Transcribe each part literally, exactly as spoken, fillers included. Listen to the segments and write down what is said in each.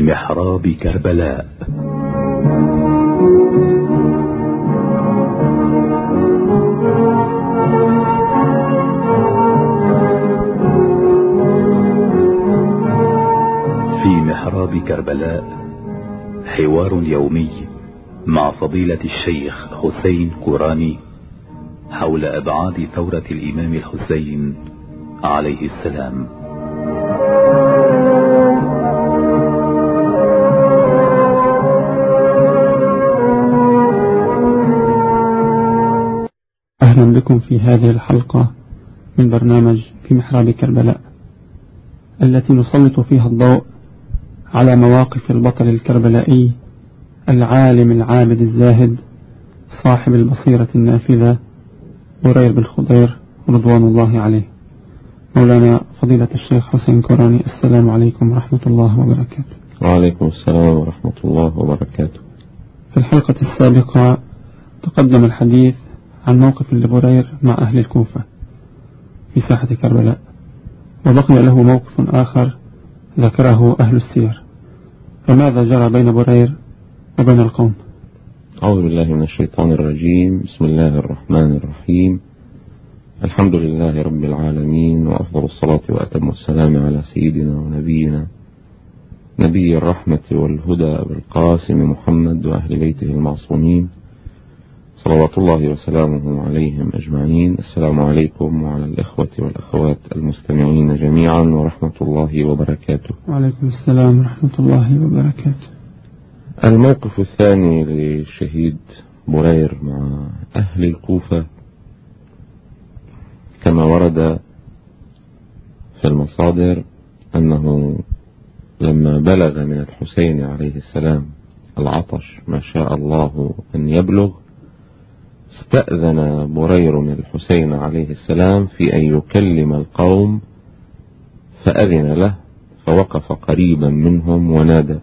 محراب كربلاء. في محراب كربلاء حوار يومي مع فضيلة الشيخ حسين كوراني حول أبعاد ثورة الإمام الحسين عليه السلام. أهلا بكم في هذه الحلقة من برنامج في محراب كربلاء، التي نسلط فيها الضوء على مواقف البطل الكربلائي العالم العابد الزاهد صاحب البصيرة النافذة برير بن خضير رضوان الله عليه. مولانا فضيلة الشيخ حسين كوراني، السلام عليكم ورحمة الله وبركاته. وعليكم السلام ورحمة الله وبركاته. في الحلقة السابقة تقدم الحديث عن موقف لبرير مع أهل الكوفة في ساحة كربلاء، وبقي له موقف آخر ذكره أهل السير، فماذا جرى بين برير وبين القوم؟ أعوذ بالله من الشيطان الرجيم. بسم الله الرحمن الرحيم. الحمد لله رب العالمين، وأفضل الصلاة وأتم السلام على سيدنا ونبينا نبي الرحمة والهدى بالقاسم محمد وأهل بيته المعصومين صلوات الله وسلامه عليهم أجمعين. السلام عليكم وعلى الإخوة والأخوات المستمعين جميعا ورحمة الله وبركاته. وعليكم السلام ورحمة الله وبركاته. الموقف الثاني للشهيد برير مع أهل الكوفة كما ورد في المصادر أنه لما بلغ من الحسين عليه السلام العطش ما شاء الله أن يبلغ، استأذن برير الحسين عليه السلام في أن يكلم القوم، فأذن له، فوقف قريبا منهم ونادى: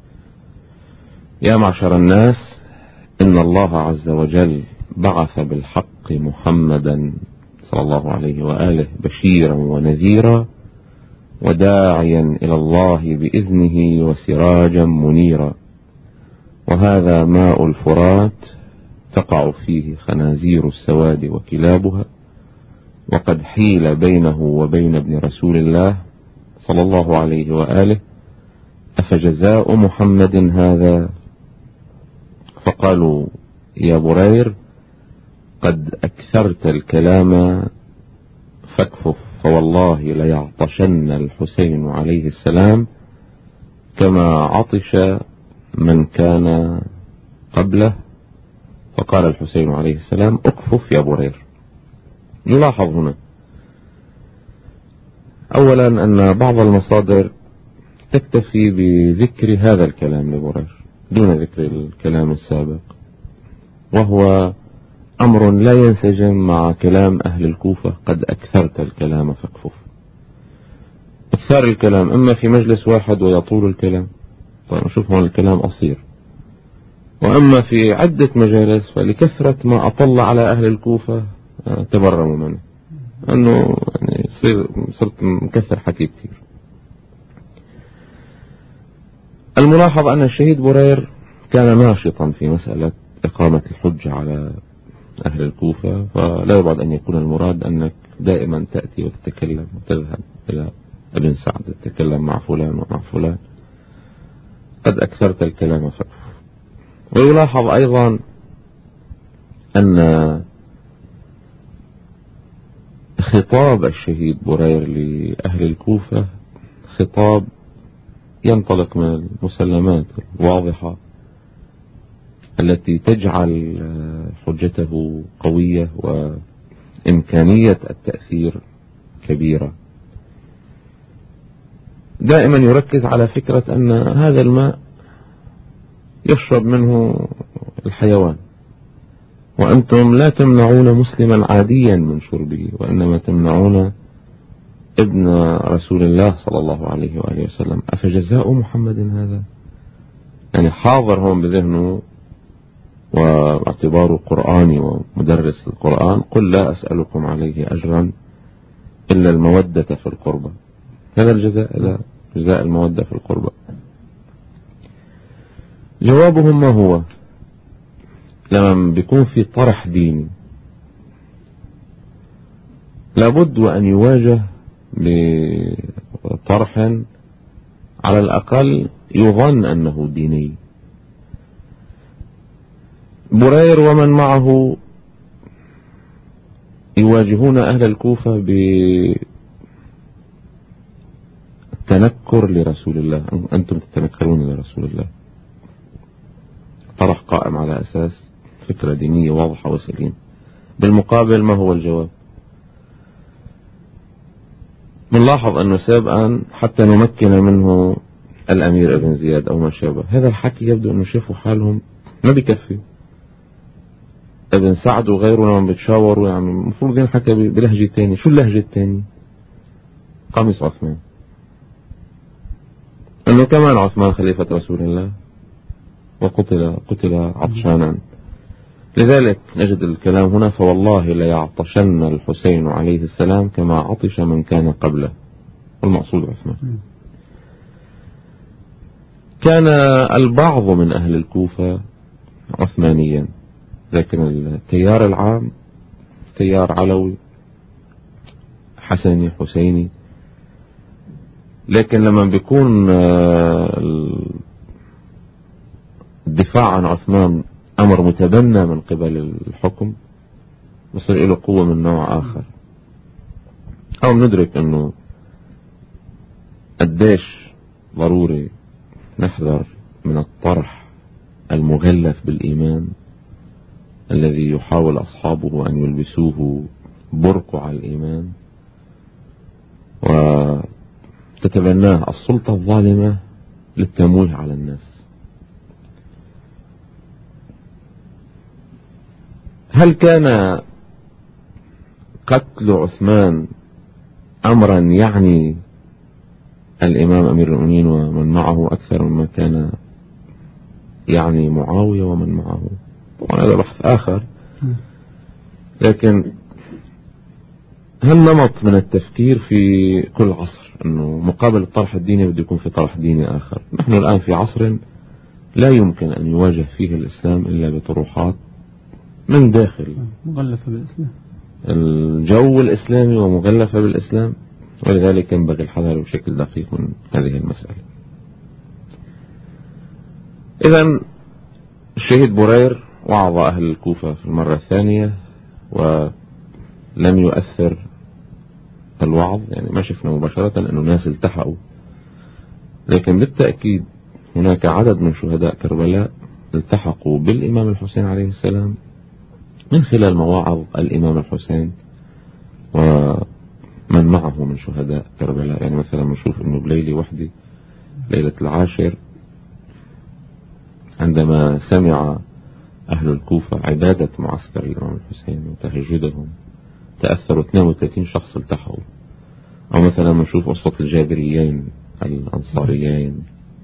يا معشر الناس، إن الله عز وجل بعث بالحق محمدا صلى الله عليه وآله بشيرا ونذيرا وداعيا إلى الله بإذنه وسراجا منيرا، وهذا ماء الفرات تقع فيه خنازير السواد وكلابها، وقد حيل بينه وبين ابن رسول الله صلى الله عليه وآله، أفجزاء محمد هذا؟ فقالوا: يا برير، قد أكثرت الكلام فاكفف، فوالله ليعطشن الحسين عليه السلام كما عطش من كان قبله. فقال الحسين عليه السلام: اكفف يا برير. نلاحظ هنا أولا أن بعض المصادر تكتفي بذكر هذا الكلام لبرير دون ذكر الكلام السابق، وهو أمر لا ينسجم مع كلام أهل الكوفة: قد أكثرت الكلام فاكفف. أكثر الكلام إما في مجلس واحد ويطول الكلام، طيب نشوف هون الكلام قصير، وأما في عدة مجالس فلكثرة ما أطل على أهل الكوفة تبرموا منه، أنه يعني صرت مكثر حكي كثير. الملاحظ أن الشهيد برير كان ناشطا في مسألة إقامة الحجة على أهل الكوفة، فلا يبعد أن يكون المراد أنك دائما تأتي وتتكلم وتذهب إلى ابن سعد تتكلم مع فلان ومع فلان، قد أكثرت الكلام فاكفف. ويلاحظ أيضا أن خطاب الشهيد برير لأهل الكوفة خطاب ينطلق من المسلمات الواضحة التي تجعل حجته قوية وإمكانية التأثير كبيرة. دائما يركز على فكرة أن هذا الماء يشرب منه الحيوان، وأنتم لا تمنعون مسلما عاديا من شربه، وإنما تمنعون ابن رسول الله صلى الله عليه وآله وسلم. أفجزاء محمد هذا؟ يعني حاضر هون بذهنه واعتباره قرآني ومدرس القرآن: قل لا أسألكم عليه أجرا إلا المودة في القربة. هذا الجزاء، لا جزاء المودة في القربة. جوابهم ما هو؟ لما بيكون في طرح ديني لابد وأن يواجه بطرح على الأقل يظن أنه ديني. برير ومن معه يواجهون أهل الكوفة بالتنكر لرسول الله، أنتم تتنكرون لرسول الله. طرح قائم على أساس فكرة دينية واضحة وسليمة. بالمقابل ما هو الجواب؟ نلاحظ أنه سابقا حتى نمكن منه الأمير ابن زياد أو ما شابه، هذا الحكي يبدو أنه شافوا حالهم ما بيكفي. ابن سعد وغيره لما بتشاوروا يعني المفروض ينحكى بلهجة تاني. شو اللهجة التاني؟ قميص عثمان، أنه كمان عثمان خليفة رسول الله وقتل قتل عطشانا. لذلك نجد الكلام هنا: فوالله ليعطشن الحسين عليه السلام كما عطش من كان قبله، والمقصود عثمان. كان البعض من أهل الكوفة عثمانيا، لكن التيار العام تيار علوي حسني حسيني. لكن لما بيكون الدفاع عن عثمان أمر متبنى من قبل الحكم بصير له قوة من نوع آخر. أو ندرك أنه قديش ضروري نحذر من الطرح المغلف بالإيمان الذي يحاول أصحابه أن يلبسوه برقع الإيمان وتتبناه السلطة الظالمة للتمويه على الناس. هل كان قتل عثمان أمرا يعني الإمام أمير المؤمنين ومن معه أكثر مما كان يعني معاوية ومن معه؟ طبعا هذا بحث آخر. لكن هل نمط من التفكير في كل عصر أنه مقابل الطرح الديني بده يكون في طرح ديني آخر؟ نحن الآن في عصر لا يمكن أن يواجه فيه الإسلام إلا بطروحات من داخل مغلفة بالإسلام، الجو الإسلامي ومغلفة بالإسلام، ولذلك ينبغي الحذر بشكل دقيق من هذه المسألة. إذن الشهيد برير وعظ أهل الكوفة في المرة الثانية ولم يؤثر الوعظ، يعني ما شفنا مباشرة أنه الناس التحقوا، لكن بالتأكيد هناك عدد من شهداء كربلاء التحقوا بالإمام الحسين عليه السلام من خلال مواعظ الإمام الحسين ومن معه من شهداء كربلاء. يعني مثلا نشوف أنه بليلة وحدة، ليلة العاشر، عندما سمع أهل الكوفة عبادة معسكر الإمام الحسين وتهجدهم تأثروا اثنين وثلاثين شخص التحقوا. أو مثلا نشوف قصة الجابريين الأنصاريين،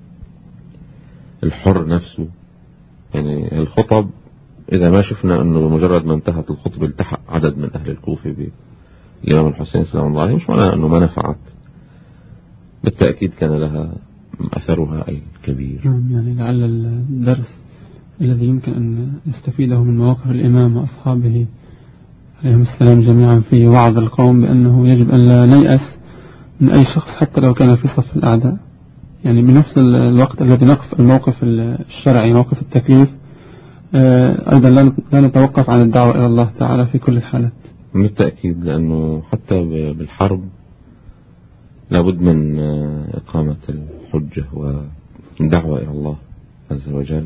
الحر نفسه. يعني الخطب إذا ما شفنا أنه بمجرد ما انتهت الخطبة التحق عدد من أهل الكوفة بالإمام الحسين سلام الله عليه، مش معنى أنه ما نفعت، بالتأكيد كان لها أثرها الكبير. يعني لعل الدرس الذي يمكن أن نستفيده من مواقف الإمام وأصحابه عليهم السلام جميعا في وعظ القوم بأنه يجب أن لا نيأس من أي شخص حتى لو كان في صف الأعداء. يعني بنفس الوقت الذي نقف الموقف الشرعي موقف التكليف، أيضا لا نتوقف عن الدعوة إلى الله تعالى في كل الحالات. بالتأكيد، لأنه حتى بالحرب لابد من إقامة الحجة والدعوة إلى الله عز وجل.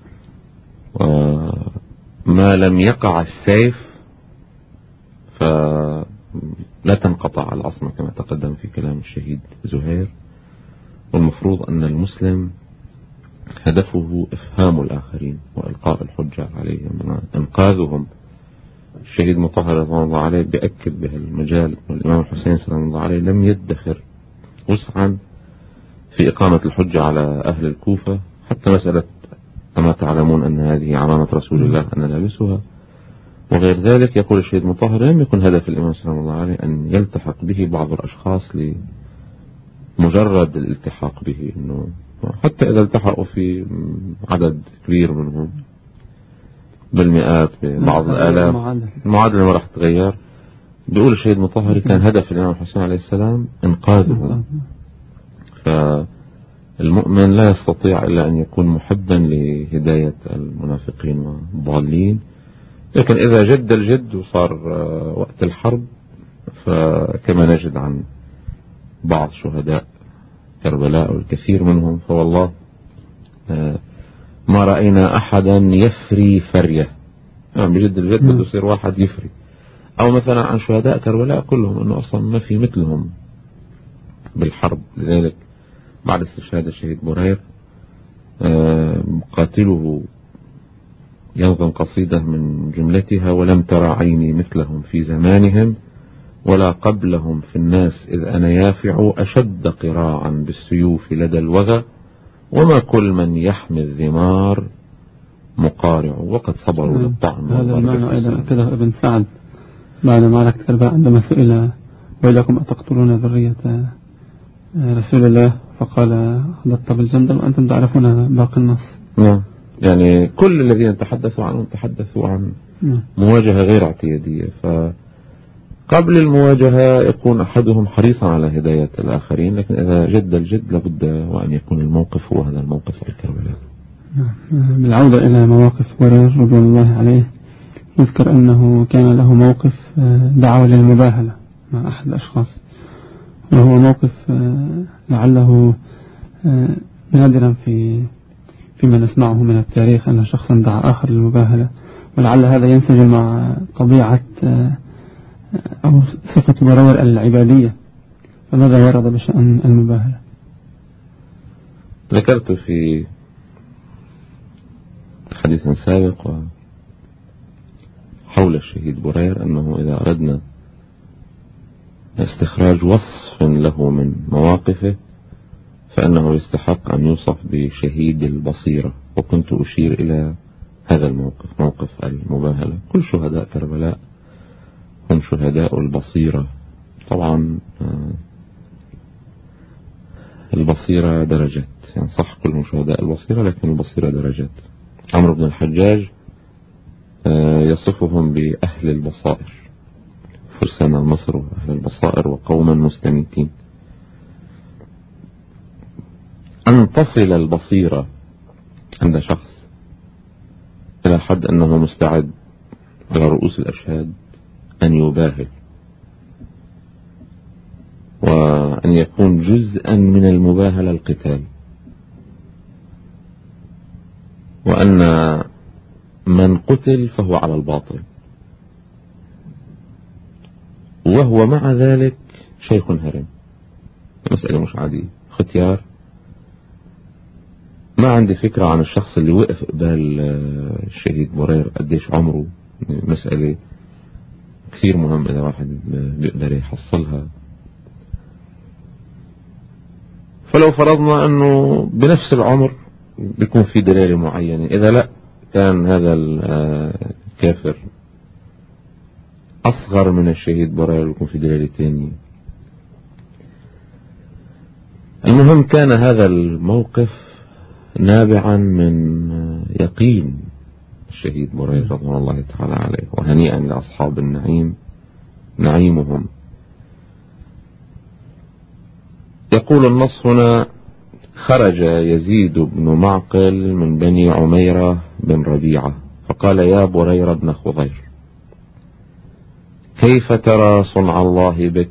وما لم يقع السيف فلا تنقطع العصمة كما تقدم في كلام الشهيد زهير. والمفروض أن المسلم هدفه إفهام الآخرين وإلقاء الحجة عليهم وإنقاذهم. الشهيد مطهر رضوان الله عليه بأكد بهالمجال، والإمام الحسين سلام الله عليه لم يدخر وسعا في إقامة الحجة على أهل الكوفة، حتى مسألة أما تعلمون أن هذه عمامة رسول الله أن نلبسها وغير ذلك. يقول الشهيد مطهر لم يكن هدف الإمام سلام الله عليه أن يلتحق به بعض الأشخاص لمجرد الالتحاق به، أنه حتى إذا التحقوا في عدد كبير منهم بالمئات ببعض الآلاف المعادلة ما راح تتغير. بيقول الشهيد مطهري كان هدف الإمام الحسين عليه السلام إنقاذه. فالمؤمن لا يستطيع إلا أن يكون محبا لهداية المنافقين والضالين، لكن إذا جد الجد وصار وقت الحرب، فكما نجد عن بعض شهداء كربلاء والكثير منهم، فوالله ما رأينا أحدا يفري فرية. يعني بجد الجد بده يصير واحد يفري. أو مثلا عن شهداء كربلاء كلهم أنه أصلا ما في مثلهم بالحرب. لذلك بعد استشهاد الشهيد برير قاتله ينظم قصيدة من جملتها: ولم ترى عيني مثلهم في زمانهم ولا قبلهم في الناس إذ أنا يافع أشد قراعا بالسيوف لدى الوغى وما كل من يحمي الذمار مقارع وقد صبروا للطعن. هذا المعنى أيضا أكده ابن سعد بعد معركة كربلاء عندما سئل: ويلكم أتقتلون ذرية رسول الله؟ فقال: خلطت بالجندل وأنتم تعرفون باقي النص. نعم، يعني كل الذين تحدثوا عنهم تحدثوا عن مواجهة غير اعتيادية. فقبل المواجهة يكون أحدهم حريصا على هداية الآخرين، لكن إذا جد الجد لابد وأن يكون الموقف هو هذا الموقف الكربلاء. بالعودة إلى مواقف برير رضي الله عليه، يذكر أنه كان له موقف دعوة للمباهلة مع أحد الأشخاص، وهو موقف لعله نادرا في فيما نسمعه من التاريخ أن شخصا دعا آخر للمباهلة، ولعل هذا ينسجم مع طبيعة أو صفة برير العبادية. فماذا ورد بشأن المباهلة؟ ذكرت في حديث سابق حول الشهيد برير أنه إذا أردنا استخراج وصف له من مواقفه فإنه يستحق أن يوصف بشهيد البصيرة، وكنت أشير إلى هذا الموقف، موقف المباهلة. كل شهداء كربلاء هم شهداء البصيرة. طبعا البصيرة درجات، يعني صح كلهم شهداء البصيرة، لكن البصيرة درجات. عمرو بن الحجاج يصفهم بأهل البصائر، فرسان مصر وأهل البصائر وقوما مستميتين. أن تصل البصيرة عند شخص إلى حد أنه مستعد على رؤوس الأشهاد أن يباهل، وأن يكون جزءا من المباهلة القتال، وأن من قتل فهو على الباطل، وهو مع ذلك شيخ هرم. مسألة مش عادية، ختيار. ما عندي فكرة عن الشخص اللي وقف قبال الشهيد برير قديش عمره. مسألة كثير مهم إذا واحد بيقدر يحصلها. فلو فرضنا أنه بنفس العمر بيكون في دلالة معينة، إذا لا كان هذا الكافر أصغر من الشهيد برير بيكون في دلالة تانية. المهم كان هذا الموقف نابعا من يقين الشهيد برير رضوان الله تعالى عليه، وهنيئا لأصحاب النعيم نعيمهم. يقول النص هنا: خرج يزيد بن معقل من بني عميرة بن ربيعة فقال: يا برير بن خضير، كيف ترى صنع الله بك؟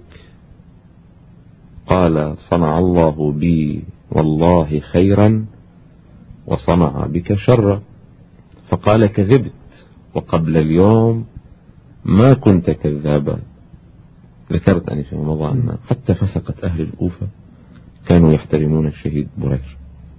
قال: صنع الله بي والله خيرا وصنع بك شرا. فقال: كذبت وقبل اليوم ما كنت كذابا. ذكرت أني في مضى أن حتى فسقت أهل الكوفة كانوا يحترمون الشهيد برير.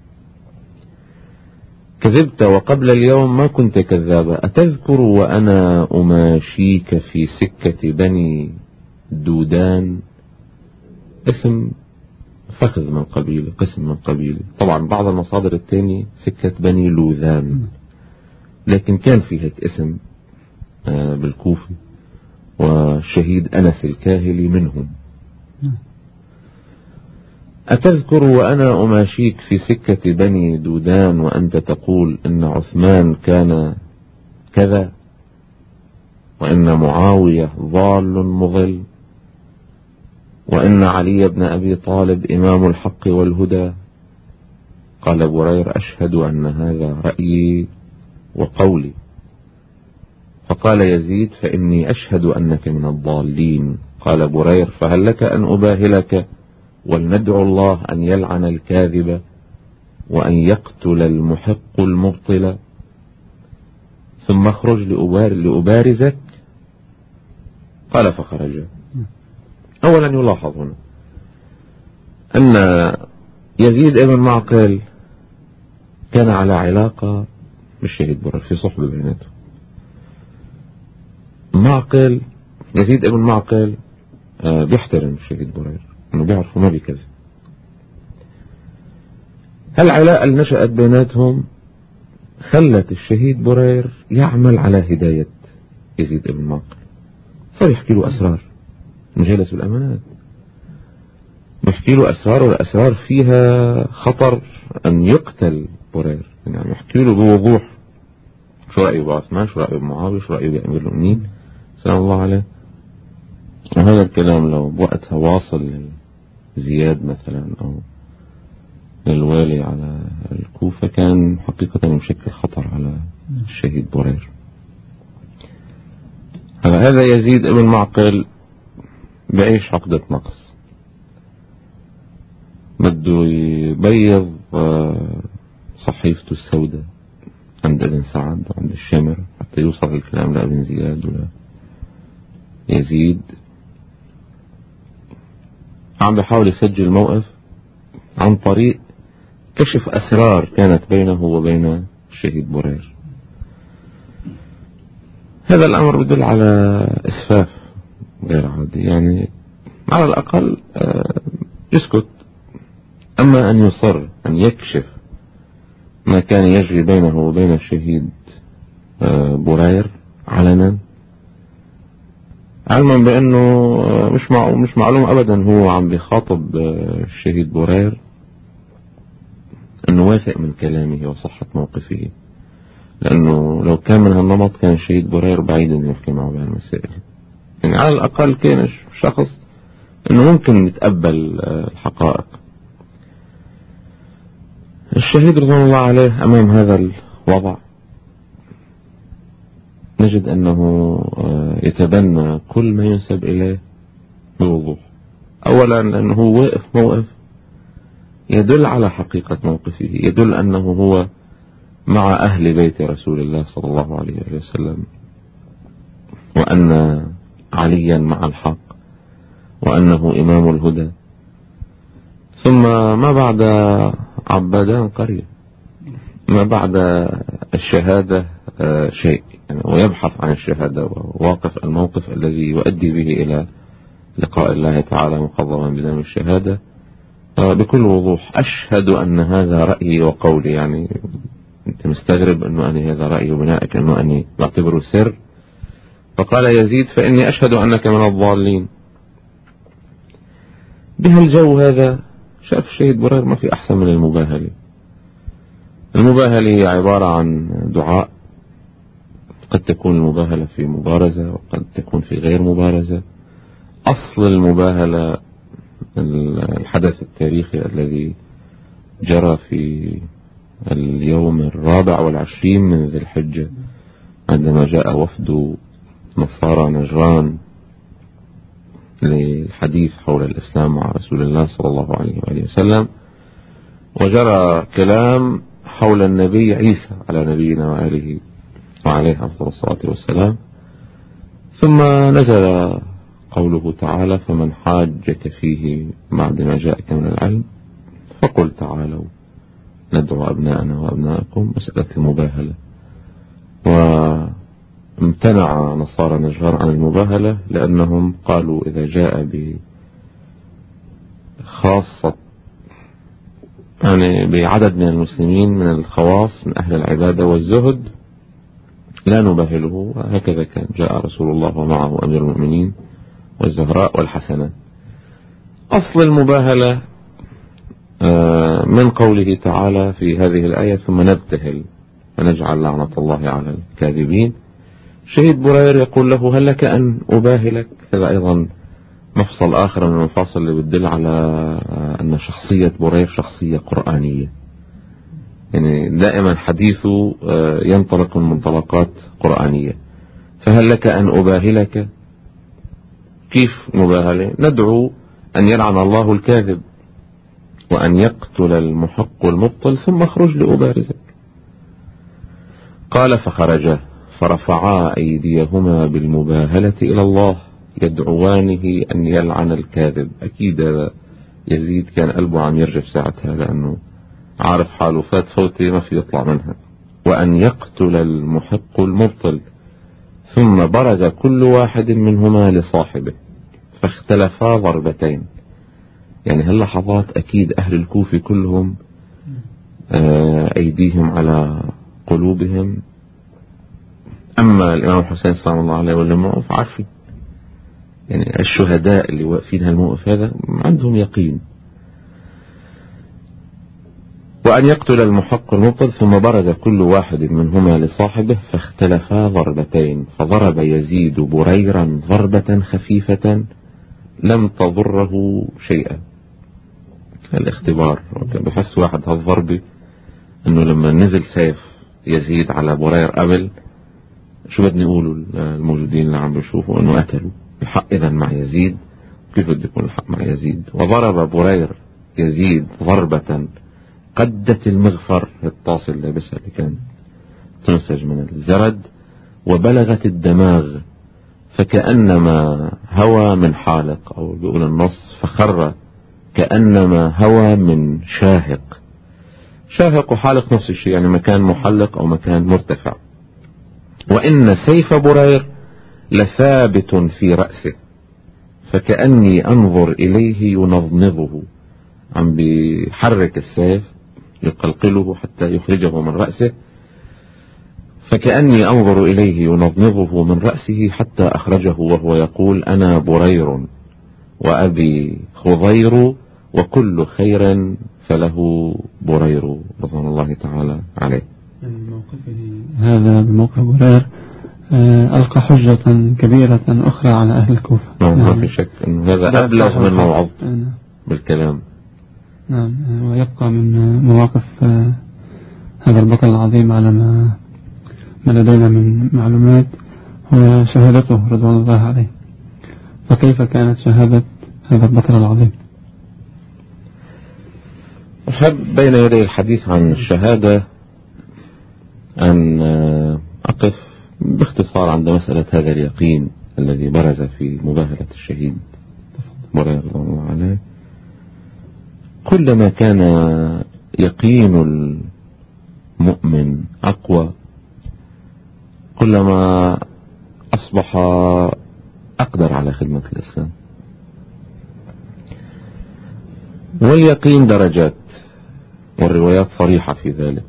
كذبت وقبل اليوم ما كنت كذابا. أتذكر وأنا أماشيك في سكة بني دودان؟ اسم فخذ من قبيلة، قسم من قبيلة. طبعا بعض المصادر الثانية سكة بني لوذان، لكن كان في هيك اسم بالكوفي، والشهيد أنس الكاهلي منهم. أتذكر وأنا أماشيك في سكة بني دودان وأنت تقول إن عثمان كان كذا وإن معاوية ضال مضل وإن علي بن أبي طالب إمام الحق والهدى؟ قال برير: أشهد أن هذا رأيي وقولي. فقال يزيد: فإني أشهد أنك من الضالين. قال برير: فهل لك أن أباهلك ولندعو الله أن يلعن الكاذب وأن يقتل المحق المبطل ثم اخرج لأبارزك؟ قال: فخرج. أولا يلاحظ هنا أن يزيد ابن معقل كان على علاقة بالشهيد برير، في صحبة بيناته. معقل يزيد ابن معقل آه بيحترم الشهيد برير، انه بيعرفه ما بكذب. هالعلاقة اللي نشأت بيناتهم خلت الشهيد برير يعمل على هداية يزيد ابن معقل. صار يحكي له أسرار، مجالس الأمانات، يحكي له أسرار، والأسرار فيها خطر أن يقتل برير. يعني يحكي له بوضوح شو رأيه بعثمان، شو رأيه بمعاوية، شو رأيه بأمير المؤمنين سلام الله عليه. وهذا الكلام لو بوقتها واصل لزياد مثلا أو للوالي على الكوفة كان حقيقة يشكل خطر على الشهيد برير. هذا يزيد ابن معقل بعيش عقدة نقص، بده يبيض صحيفته السوداء عند ابن سعد عند الشمر حتى يوصل الكلام لابن زياد ولا يزيد. عم بيحاول يسجل موقف عن طريق كشف أسرار كانت بينه وبين الشهيد برير. هذا الأمر يدل على إسفاف غير عادي، يعني على الأقل يسكت. أما أن يصر أن يكشف ما كان يجري بينه وبين الشهيد برير علنا، علما بأنه مش مش معلوم أبدا هو عم بيخاطب الشهيد برير أنه واثق من كلامه وصحة موقفه، لأنه لو كان من هالنمط كان الشهيد برير بعيد أن يحكي معه بهالمسائل. يعني على الأقل كان شخص أنه ممكن يتقبل الحقائق. الشهيد رضوان الله عليه أمام هذا الوضع نجد أنه يتبنى كل ما ينسب إليه بوضوح. أولا لأنه هو واقف موقف يدل على حقيقة موقفه، يدل أنه هو مع أهل بيت رسول الله صلى الله عليه وسلم، وأن عليا مع الحق، وأنه إمام الهدى. ثم ما بعد عبادان قرية، ما بعد الشهادة شيء، يعني ويبحث عن الشهادة وواقف الموقف الذي يؤدي به إلى لقاء الله تعالى مقضما بدم الشهادة بكل وضوح. أشهد أن هذا رأيي وقولي. يعني أنت مستغرب أنه أنا هذا رأيي وبنائك أنه أنا بعتبره سر. فقال يزيد: فإني أشهد أنك من الضالين. بهالجو هذا شاف الشهيد برير ما في أحسن من المباهلة. المباهلة عبارة عن دعاء، قد تكون المباهلة في مبارزة وقد تكون في غير مبارزة. أصل المباهلة الحدث التاريخي الذي جرى في اليوم الرابع والعشرين من ذي الحجة عندما جاء وفد نصارى نجران للحديث حول الإسلام مع رسول الله صلى الله عليه وآله وسلم، وجرى كلام حول النبي عيسى على نبينا وآله وعليه أفضل الصلاة والسلام. ثم نزل قوله تعالى: فمن حاجك فيه بعد ما جاءك من العلم فقل تعالوا ندعو أبناءنا وأبناءكم. مسألة المباهلة، وامتنع نصارى نجران عن المباهلة لأنهم قالوا إذا جاء بخاصة يعني بعدد من المسلمين من الخواص من أهل العبادة والزهد لا نباهله. هكذا كان جاء رسول الله ومعه أمير المؤمنين والزهراء والحسنات. أصل المباهلة من قوله تعالى في هذه الآية ثم نبتهل فنجعل لعنة الله على الكاذبين. شهيد برير يقول له هل لك أن أباهلك؟ هذا أيضا مفصل آخر من المفاصل اللي بتدل على أن شخصية برير شخصية قرآنية، يعني دائما حديثه ينطلق من منطلقات قرآنية. فهل لك أن أباهلك؟ كيف مباهلة؟ ندعو أن يلعن الله الكاذب وأن يقتل المحق المبطل ثم اخرج لأبارزك. قال فخرجا فرفعا أيديهما بالمباهلة إلى الله يدعوانه أن يلعن الكاذب. أكيد يزيد كان قلبه عم يرجف ساعتها لأنه عارف حاله فات فوتي ما في يطلع منها. وأن يقتل المحق المبطل ثم برز كل واحد منهما لصاحبه فاختلفا ضربتين. يعني هاللحظات أكيد أهل الكوفة كلهم أيديهم على قلوبهم. أما الإمام الحسين سلام الله عليه والموقف عارفين، يعني الشهداء اللي واقفين هالموقف هذا عندهم يقين. وأن يقتل المحق المبطل ثم برز كل واحد منهما لصاحبه فاختلفا ضربتين فضرب يزيد بريرا ضربة خفيفة لم تضره شيئا. الاختبار بحس واحد هالضربة انه لما نزل سيف يزيد على برير قبل شو بدنا يقولوا الموجودين اللي عم بيشوفوا انه قتلوا الحق اذا مع يزيد. كيف بده يكون الحق مع يزيد؟ وضرب برير يزيد ضربة قدت المغفر الطاس اللي لابسها اللي كان تنسج من الزرد وبلغت الدماغ فكأنما هوى من حالق، او بيقول النص فخر كأنما هوى من شاهق. شاهق وحالق نفس الشيء، يعني مكان محلق او مكان مرتفع. وإن سيف برير لثابت في رأسه فكأني أنظر إليه ينظنظه، عم بيحرك السيف يقلقله حتى يخرجه من رأسه. فكأني أنظر إليه ينظنظه من رأسه حتى أخرجه وهو يقول أنا برير وأبي خضير وكل خير فله برير رضوان الله تعالى عليه. هذا بموقف برير ألقى حجة كبيرة أخرى على أهل الكوفة. نعم ما في شك أن هذا أبلغ من موعظته بالكلام. نعم. ويبقى من مواقف هذا البطل العظيم على ما ما لدينا من معلومات هو شهادته رضوان الله عليه. فكيف كانت شهادة هذا البطل العظيم؟ أحب بين يدي الحديث عن الشهادة أن أقف باختصار عند مسألة هذا اليقين الذي برز في مباهلة الشهيد برير رضوان الله عليه. كلما كان يقين المؤمن أقوى كلما أصبح أقدر على خدمة الإسلام. واليقين درجات والروايات صريحة في ذلك.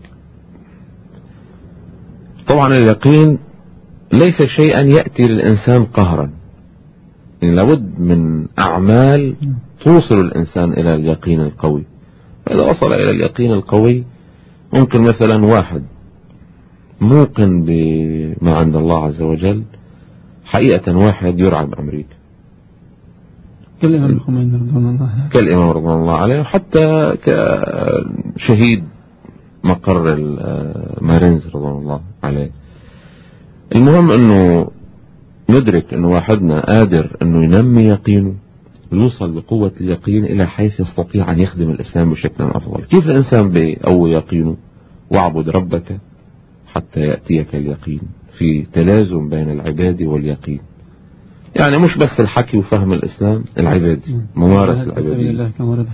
طبعا اليقين ليس شيئا يأتي للإنسان قهرا، يعني لابد من أعمال توصل الإنسان إلى اليقين القوي. فإذا وصل إلى اليقين القوي ممكن مثلا واحد موقن بما عند الله عز وجل، حقيقة واحد يرعى بأمريكا كالإمام الخميني رضوان الله كالإمام رضوان الله عليه، حتى كشهيد مقر المارينز رضوان الله عليه. المهم أنه ندرك أنه واحدنا قادر أنه ينمي يقينه ويوصل بقوة اليقين إلى حيث يستطيع أن يخدم الإسلام بشكل أفضل. كيف الإنسان بيقوي يقينه؟ واعبد ربك حتى يأتيك اليقين، في تلازم بين العبادة واليقين. يعني مش بس الحكي وفهم الإسلام، العبادي ممارس العبادي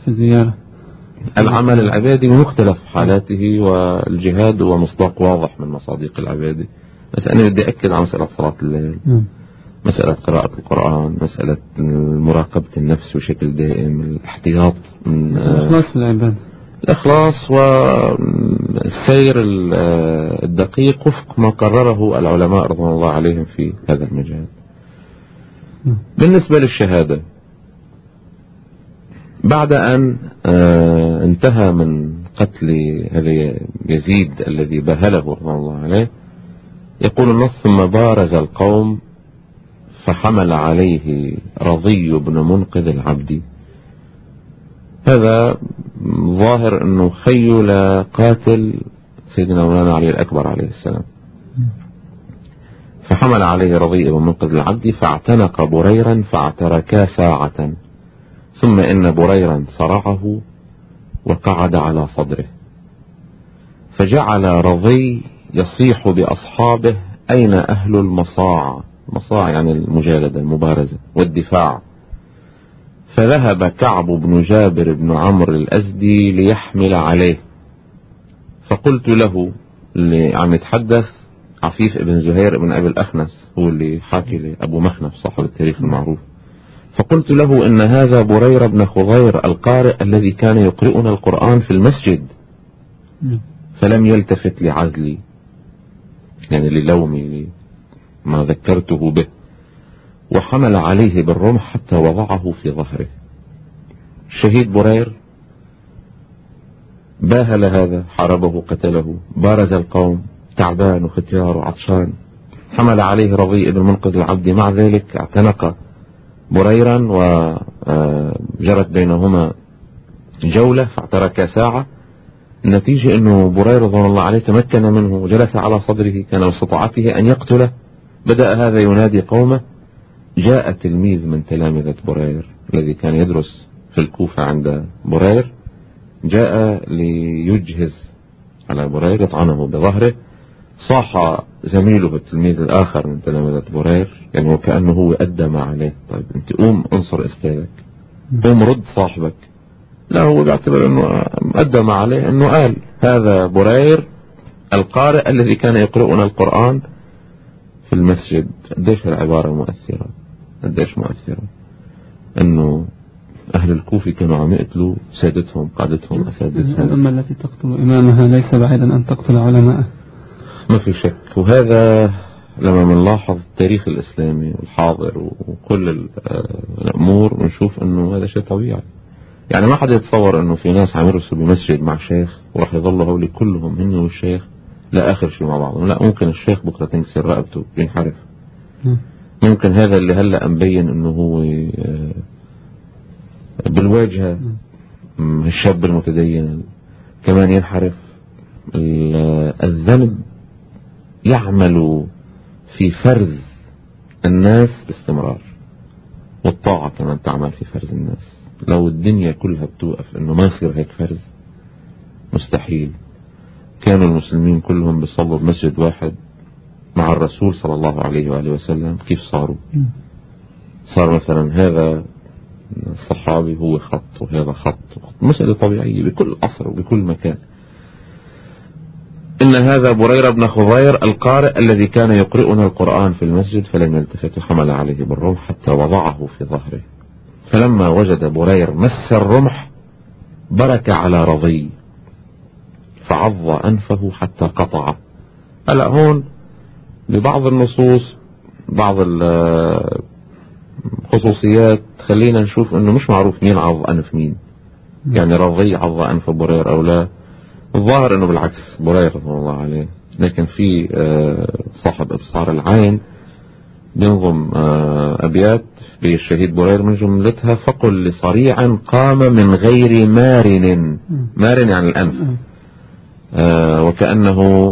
العمل العبادي بمختلف حالاته، والجهاد هو مصداق واضح من مصادق العبادة. بس أنا بدي أكد على مسألة صلاة الليل، مسألة قراءة القرآن، مسألة مراقبة النفس بشكل دائم، الاحتياط من الإخلاص في العبادة، الإخلاص والسير الدقيق وفق ما قرره العلماء رضوان الله عليهم في هذا المجال. بالنسبة للشهادة بعد أن انتهى من قتل يزيد الذي بهله رضي الله عليه، يقول النص: ثم بارز القوم فحمل عليه رضي بن منقذ العبدي. هذا ظاهر أنه خيل قاتل سيدنا مولانا علي الأكبر عليه السلام. فحمل عليه رضي بن منقذ العبدي فاعتنق بريرا فاعتركا ساعة، ثم إن بريرا صرعه وقعد على صدره، فجعل رضي يصيح بأصحابه: أين أهل المصاع؟ مصاع يعني المجالدة المبارزة والدفاع. فذهب كعب بن جابر بن عمرو الأزدي ليحمل عليه، فقلت له، اللي عم يتحدث عفيف بن زهير بن أبي الأخنس، هو اللي حاكي لأبو مخنف صاحب التاريخ المعروف، فقلت له: إن هذا برير بن خضير القارئ الذي كان يقرئنا القرآن في المسجد. فلم يلتفت لعزلي، يعني للومي ما ذكرته به، وحمل عليه بالرمح حتى وضعه في ظهره. الشهيد برير باهل هذا، حاربه قتله، بارز القوم تعبان وختيار وعطشان، حمل عليه رضي بن منقذ العبد، مع ذلك اعتنق بريرا وجرت بينهما جولة فاعترك ساعة. النتيجة أنه برير رضي الله عليه تمكن منه وجلس على صدره، كان باستطاعته أن يقتله. بدأ هذا ينادي قومه. جاء تلميذ من تلامذة برير الذي كان يدرس في الكوفة عند برير، جاء ليجهز على برير يطعنه بظهره. صاح زميله التلميذ الآخر من تلامذة برير، يعني وكأنه هو أدى ما عليه. طيب أنت قوم انصر استاذك، قوم رد صاحبك. لا، هو بيعتبر أنه أدى ما عليه، أنه قال هذا برير القارئ الذي كان يقرؤنا القرآن في المسجد. قديش العبارة مؤثرة، قديش مؤثرة، أنه أهل الكوفة كانوا عم يقتلوا سادتهم، قادتهم، أسادتهم. الأمة التي تقتل إمامها ليس بعيدا أن تقتل علماءه، ما في شك. وهذا لما بنلاحظ التاريخ الإسلامي والحاضر وكل الأمور بنشوف أنه هذا شيء طبيعي. يعني ما حد يتصور أنه في ناس عم يرسلوا بمسجد مع شيخ وراح يظلوا هولي كلهم هن والشيخ لا آخر شيء مع بعضهم. لا، ممكن الشيخ بكرة تنكسر رقبته ينحرف. ممكن هذا اللي هلأ مبين أنه هو بالواجهة الشاب المتدين كمان ينحرف. الذنب يعمل في فرز الناس باستمرار، والطاعة كمان تعمل في فرز الناس. لو الدنيا كلها بتوقف انه ما يصير هيك فرز، مستحيل. كانوا المسلمين كلهم بيصلوا بمسجد واحد مع الرسول صلى الله عليه وآله وسلم. كيف صاروا؟ صار مثلا هذا الصحابي هو خط وهذا خط، مسألة طبيعية بكل عصر وبكل مكان. إن هذا برير بن خضير القارئ الذي كان يقرئنا القرآن في المسجد، فلم يلتفت، حمل عليه بالرمح حتى وضعه في ظهره. فلما وجد برير مس الرمح برك على رضي فعض أنفه حتى قطعه. هلا هون ببعض النصوص بعض الخصوصيات خلينا نشوف انه مش معروف مين عض أنف مين، يعني رضي عض أنف برير او لا. الظاهر انه بالعكس برير رضي الله عليه، لكن في صاحب ابصار العين بينظم ابيات بالشهيد برير من جملتها: فقل لصريع قام من غير مارن، مارن يعني الأنف، وكأنه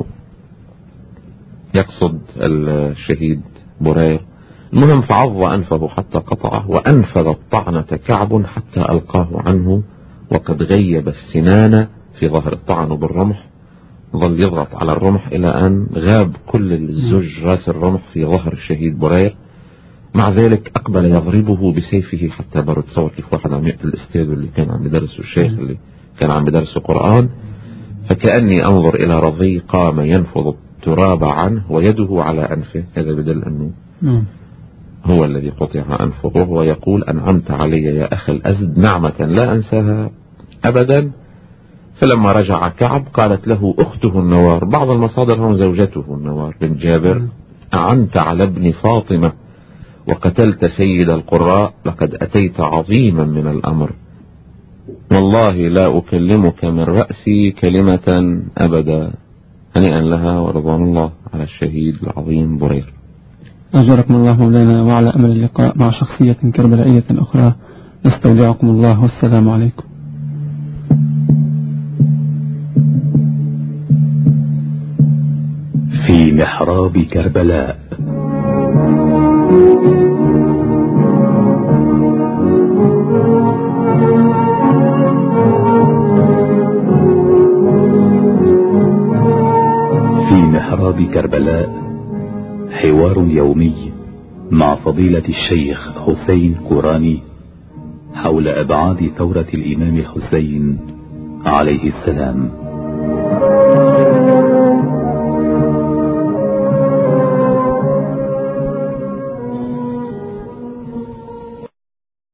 يقصد الشهيد برير. المهم فعض أنفه حتى قطعه، وأنفذ الطعنة كعب حتى ألقاه عنه، وقد غيب السنان في ظهر الطعن بالرمح. ظل يضغط على الرمح إلى أن غاب كل الزج راس الرمح في ظهر الشهيد برير. مع ذلك أقبل يضربه بسيفه حتى برد. تصور كيف واحد عم يقتل الأستاذ اللي كان عم يدرسه، الشيخ اللي كان عم يدرسه قرآن. فكأني أنظر إلى رضي قام ينفض التراب عنه ويده على أنفه. هذا بدل أنه هو الذي قطع أنفه، وهو يقول: أنعمت علي يا أخي الأزد نعمة لا أنساها أبدا. فلما رجع كعب قالت له أخته النوار، بعض المصادر هم زوجته النوار بن جابر: أعنت على ابن فاطمة وقتلت سيد القراء، لقد أتيت عظيما من الأمر. والله لا أكلمك من رأسي كلمة أبدا. هنيئا لها ورضوان الله على الشهيد العظيم برير. أجركم الله مولانا، وعلى أمل اللقاء مع شخصية كربلائية أخرى. نستودعكم الله والسلام عليكم. في محراب كربلاء. في محراب كربلاء حوار يومي مع فضيلة الشيخ حسين كوراني حول أبعاد ثورة الإمام الحسين عليه السلام.